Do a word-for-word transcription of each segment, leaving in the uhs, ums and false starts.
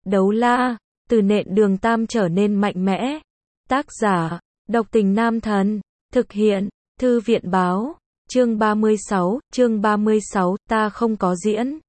Đấu la, từ nện đường tam trở nên mạnh mẽ. Tác giả, độc tình nam thần. Thực hiện, thư viện báo. Chương ba mươi sáu, chương ba mươi sáu, ta không có diễn.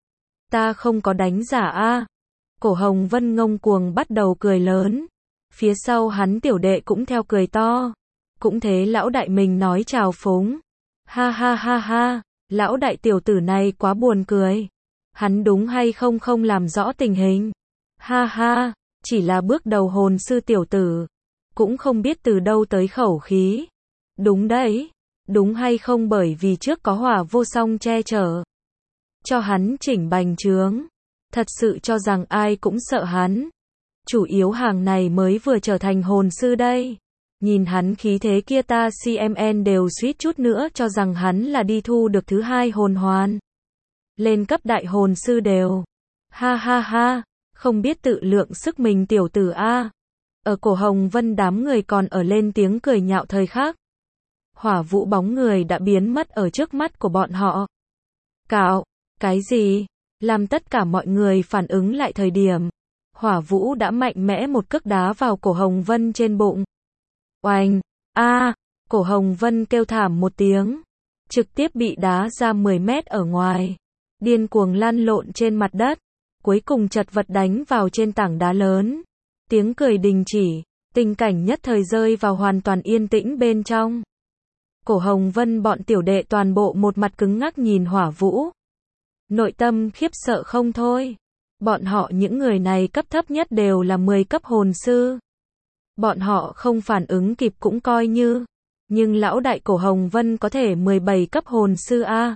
Ta không có đánh giả a. Cổ Hồng Vân ngông cuồng bắt đầu cười lớn. Phía sau hắn tiểu đệ cũng theo cười to. Cũng thế lão đại mình nói chào phúng. Ha ha ha ha, lão đại tiểu tử này quá buồn cười. Hắn đúng hay không không làm rõ tình hình. Ha ha, chỉ là bước đầu hồn sư tiểu tử. Cũng không biết từ đâu tới khẩu khí. Đúng đấy, đúng hay không bởi vì trước có Hỏa Vô Song che chở. Cho hắn chỉnh bành trướng. Thật sự cho rằng ai cũng sợ hắn. Chủ yếu hàng này mới vừa trở thành hồn sư đây. Nhìn hắn khí thế kia ta xê em en đều suýt chút nữa cho rằng hắn là đi thu được thứ hai hồn hoàn. Lên cấp đại hồn sư đều. Ha ha ha, không biết tự lượng sức mình tiểu tử a. Ở Cổ Hồng Vân đám người còn ở lên tiếng cười nhạo thời khắc. Hỏa Vũ bóng người đã biến mất ở trước mắt của bọn họ. Cạo, cái gì? Làm tất cả mọi người phản ứng lại thời điểm. Hỏa Vũ đã mạnh mẽ một cước đá vào Cổ Hồng Vân trên bụng. Oanh, a, Cổ Hồng Vân kêu thảm một tiếng. Trực tiếp bị đá ra mười mét ở ngoài. Điên cuồng lăn lộn trên mặt đất. Cuối cùng chật vật đánh vào trên tảng đá lớn. Tiếng cười đình chỉ. Tình cảnh nhất thời rơi vào hoàn toàn yên tĩnh bên trong. Cổ Hồng Vân bọn tiểu đệ toàn bộ một mặt cứng ngắc nhìn Hỏa Vũ. Nội tâm khiếp sợ không thôi. Bọn họ những người này cấp thấp nhất đều là mười cấp hồn sư. Bọn họ không phản ứng kịp cũng coi như. Nhưng lão đại Cổ Hồng Vân có thể mười bảy cấp hồn sư a.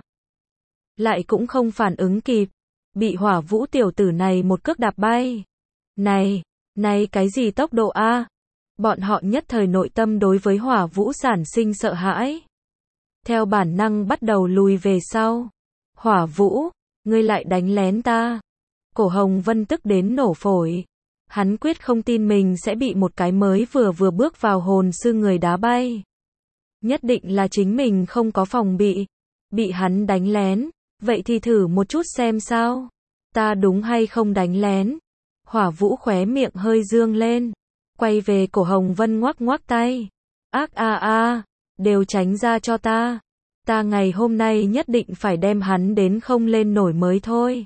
Lại cũng không phản ứng kịp. Bị Hỏa Vũ tiểu tử này một cước đạp bay. Này, này cái gì tốc độ a? Bọn họ nhất thời nội tâm đối với Hỏa Vũ sản sinh sợ hãi. Theo bản năng bắt đầu lùi về sau. Hỏa Vũ, ngươi lại đánh lén ta. Cổ Hồng Vân tức đến nổ phổi. Hắn quyết không tin mình sẽ bị một cái mới vừa vừa bước vào hồn sư người đá bay. Nhất định là chính mình không có phòng bị. Bị hắn đánh lén. Vậy thì thử một chút xem sao. Ta đúng hay không đánh lén. Hỏa Vũ khóe miệng hơi dương lên. Quay về Cổ Hồng Vân ngoắc ngoắc tay. Ác a a, đều tránh ra cho ta. Ta ngày hôm nay nhất định phải đem hắn đến không lên nổi mới thôi.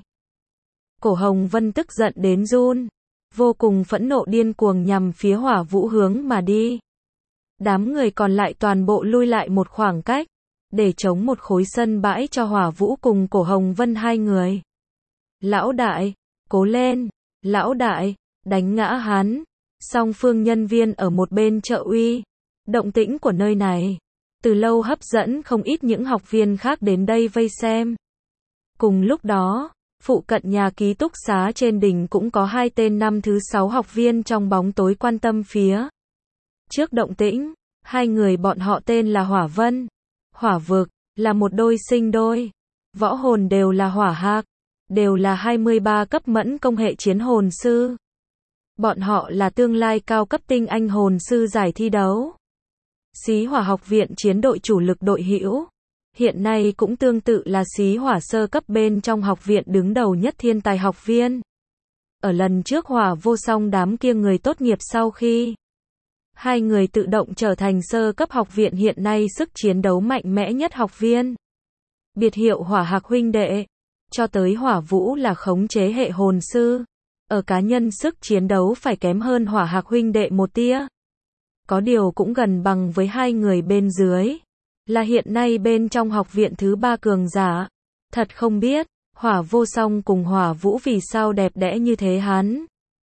Cổ Hồng Vân tức giận đến run. Vô cùng phẫn nộ điên cuồng nhằm phía Hỏa Vũ hướng mà đi. Đám người còn lại toàn bộ lui lại một khoảng cách. Để chống một khối sân bãi cho Hỏa Vũ cùng Cổ Hồng Vân hai người. Lão đại, cố lên. Lão đại, đánh ngã hắn. Song phương nhân viên ở một bên trợ uy. Động tĩnh của nơi này từ lâu hấp dẫn không ít những học viên khác đến đây vây xem. Cùng lúc đó, phụ cận nhà ký túc xá trên đỉnh cũng có hai tên năm thứ sáu học viên trong bóng tối quan tâm phía trước động tĩnh. Hai người bọn họ tên là Hỏa Vân, Hỏa Vực, là một đôi sinh đôi. Võ hồn đều là hỏa hạc, đều là hai mươi ba cấp mẫn công hệ chiến hồn sư. Bọn họ là tương lai cao cấp tinh anh hồn sư giải thi đấu. Xí Hỏa học viện chiến đội chủ lực đội hữu. Hiện nay cũng tương tự là Xí Hỏa sơ cấp bên trong học viện đứng đầu nhất thiên tài học viên. Ở lần trước Hỏa Vô Song đám kia người tốt nghiệp sau khi hai người tự động trở thành sơ cấp học viện hiện nay sức chiến đấu mạnh mẽ nhất học viên. Biệt hiệu Hỏa Hạc huynh đệ. Cho tới Hỏa Vũ là khống chế hệ hồn sư. Ở cá nhân sức chiến đấu phải kém hơn Hỏa Hạc huynh đệ một tia. Có điều cũng gần bằng với hai người bên dưới. Là hiện nay bên trong học viện thứ ba cường giả. Thật không biết, Hỏa Vô Song cùng Hỏa Vũ vì sao đẹp đẽ như thế hắn.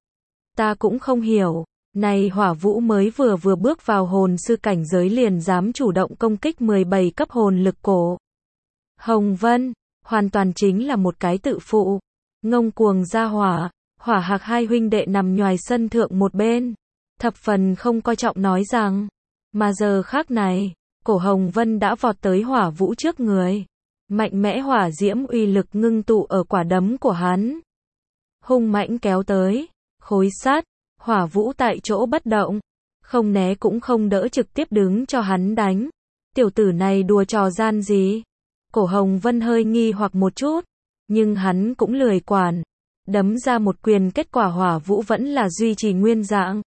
Ta cũng không hiểu. Này Hỏa Vũ mới vừa vừa bước vào hồn sư cảnh giới liền dám chủ động công kích mười bảy cấp hồn lực Cổ Hồng Vân. Hoàn toàn chính là một cái tự phụ. Ngông cuồng ra hỏa. Hỏa Hạc hai huynh đệ nằm nhoài sân thượng một bên. Thập phần không coi trọng nói rằng. Mà giờ khác này, Cổ Hồng Vân đã vọt tới Hỏa Vũ trước người. Mạnh mẽ hỏa diễm uy lực ngưng tụ ở quả đấm của hắn. Hung mãnh kéo tới. Khối sắt. Hỏa Vũ tại chỗ bất động. Không né cũng không đỡ trực tiếp đứng cho hắn đánh. Tiểu tử này đùa trò gian gì? Cổ Hồng Vân hơi nghi hoặc một chút. Nhưng hắn cũng lười quản. đấm ra một quyền, kết quả Hỏa Vũ vẫn là duy trì nguyên dạng.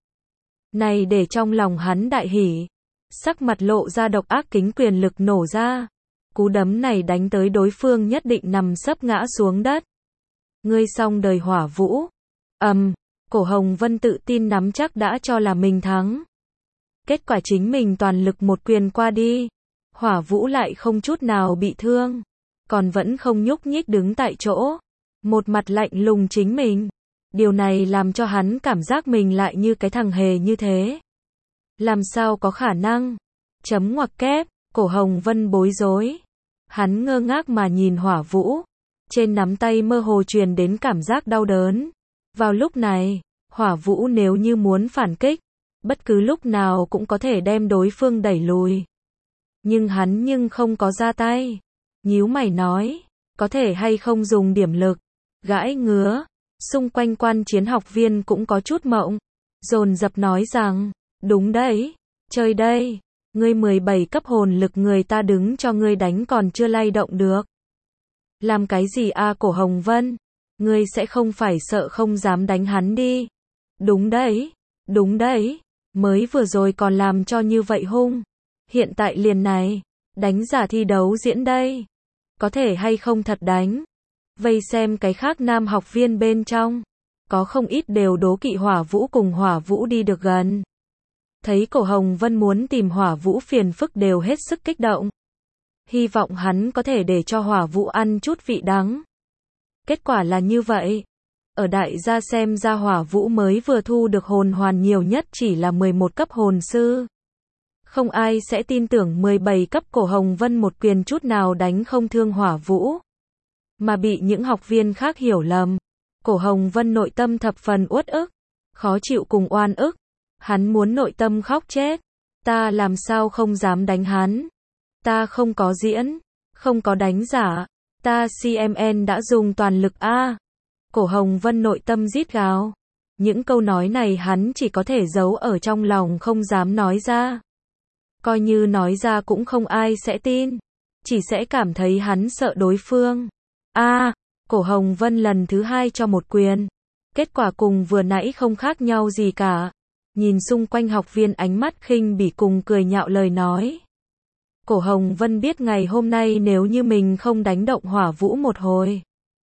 Này để trong lòng hắn đại hỉ, sắc mặt lộ ra độc ác, kính quyền lực nổ ra. Cú đấm này đánh tới đối phương nhất định nằm sấp ngã xuống đất. Ngươi xong đời Hỏa Vũ. Ầm, um, Cổ Hồng Vân tự tin nắm chắc đã cho là mình thắng. Kết quả chính mình toàn lực một quyền qua đi, Hỏa Vũ lại không chút nào bị thương, còn vẫn không nhúc nhích đứng tại chỗ, một mặt lạnh lùng chính mình. Điều này làm cho hắn cảm giác mình lại như cái thằng hề như thế. Làm sao có khả năng? Chấm ngoặc kép, Cổ Hồng Vân bối rối. Hắn ngơ ngác mà nhìn Hỏa Vũ, trên nắm tay mơ hồ truyền đến cảm giác đau đớn. Vào lúc này, Hỏa Vũ nếu như muốn phản kích, bất cứ lúc nào cũng có thể đem đối phương đẩy lùi. Nhưng hắn nhưng không có ra tay. Nhíu mày nói, có thể hay không dùng điểm lực, gãi ngứa. Xung quanh quan chiến học viên cũng có chút mộng, dồn dập nói rằng, đúng đấy, chơi đây, ngươi mười bảy cấp hồn lực người ta đứng cho ngươi đánh còn chưa lay động được. Làm cái gì a Cổ Hồng Vân, ngươi sẽ không phải sợ không dám đánh hắn đi. Đúng đấy, đúng đấy, mới vừa rồi còn làm cho như vậy hung, hiện tại liền này, đánh giả thi đấu diễn đây, có thể hay không thật đánh. Vây xem cái khác nam học viên bên trong, có không ít đều đố kỵ Hỏa Vũ cùng Hỏa Vũ đi được gần. Thấy Cổ Hồng Vân muốn tìm Hỏa Vũ phiền phức đều hết sức kích động. Hy vọng hắn có thể để cho Hỏa Vũ ăn chút vị đắng. Kết quả là như vậy. Ở đại gia xem ra Hỏa Vũ mới vừa thu được hồn hoàn nhiều nhất chỉ là mười một cấp hồn sư. Không ai sẽ tin tưởng mười bảy cấp Cổ Hồng Vân một quyền chút nào đánh không thương Hỏa Vũ. Mà bị những học viên khác hiểu lầm. Cổ Hồng Vân nội tâm thập phần uất ức, khó chịu cùng oan ức. Hắn muốn nội tâm khóc chết. Ta làm sao không dám đánh hắn. Ta không có diễn, không có đánh giả. Ta xê em en đã dùng toàn lực a. Cổ Hồng Vân nội tâm rít gào. Những câu nói này hắn chỉ có thể giấu ở trong lòng không dám nói ra. Coi như nói ra cũng không ai sẽ tin. Chỉ sẽ cảm thấy hắn sợ đối phương. A, à, Cổ Hồng Vân lần thứ hai cho một quyền. Kết quả cùng vừa nãy không khác nhau gì cả. Nhìn xung quanh học viên ánh mắt khinh bỉ cùng cười nhạo lời nói. Cổ Hồng Vân biết ngày hôm nay nếu như mình không đánh động Hỏa Vũ một hồi,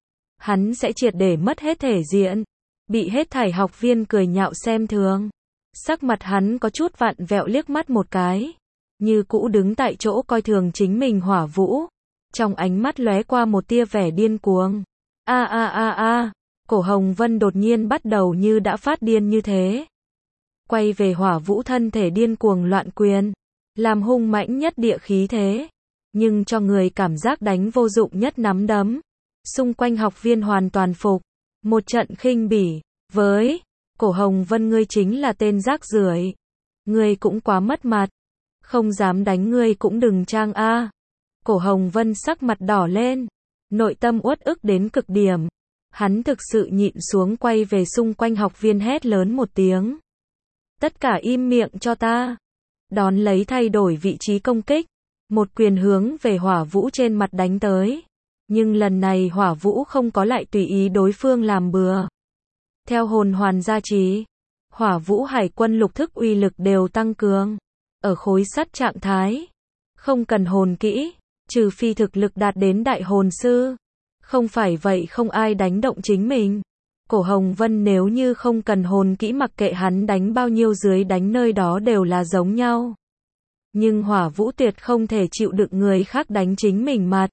hắn sẽ triệt để mất hết thể diện. Bị hết thảy học viên cười nhạo xem thường. Sắc mặt hắn có chút vặn vẹo liếc mắt một cái. Như cũ đứng tại chỗ coi thường chính mình Hỏa Vũ. Trong ánh mắt lóe qua một tia vẻ điên cuồng. A a a a, Cổ Hồng Vân đột nhiên bắt đầu như đã phát điên như thế. Quay về Hỏa Vũ thân thể điên cuồng loạn quyền, làm hung mãnh nhất địa khí thế, nhưng cho người cảm giác đánh vô dụng nhất nắm đấm. Xung quanh học viên hoàn toàn phục, một trận khinh bỉ, với Cổ Hồng Vân ngươi chính là tên rác rưởi, ngươi cũng quá mất mặt, không dám đánh ngươi cũng đừng trang a. Cổ Hồng Vân sắc mặt đỏ lên, nội tâm uất ức đến cực điểm. Hắn thực sự nhịn xuống quay về xung quanh học viên hét lớn một tiếng. Tất cả im miệng cho ta. Đón lấy thay đổi vị trí công kích. Một quyền hướng về Hỏa Vũ trên mặt đánh tới. Nhưng lần này Hỏa Vũ không có lại tùy ý đối phương làm bừa. Theo hồn hoàn gia trì, Hỏa Vũ Hải quân lục thức uy lực đều tăng cường. Ở khối sắt trạng thái. Không cần hồn kỹ. Trừ phi thực lực đạt đến đại hồn sư. Không phải vậy không ai đánh động chính mình. Cổ Hồng Vân nếu như không cần hồn kỹ mặc kệ hắn đánh bao nhiêu dưới đánh nơi đó đều là giống nhau. Nhưng Hỏa Vũ tuyệt không thể chịu đựng người khác đánh chính mình mặt.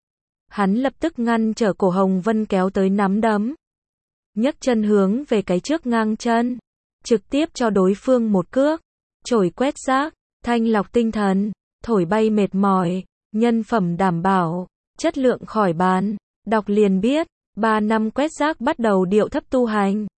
Hắn lập tức ngăn trở Cổ Hồng Vân kéo tới nắm đấm. Nhấc chân hướng về cái trước ngang chân. Trực tiếp cho đối phương một cước. Chổi quét rác, thanh lọc tinh thần, thổi bay mệt mỏi, nhân phẩm đảm bảo, chất lượng khỏi bàn. Đọc liền biết, ba năm quét rác bắt đầu điệu thấp tu hành.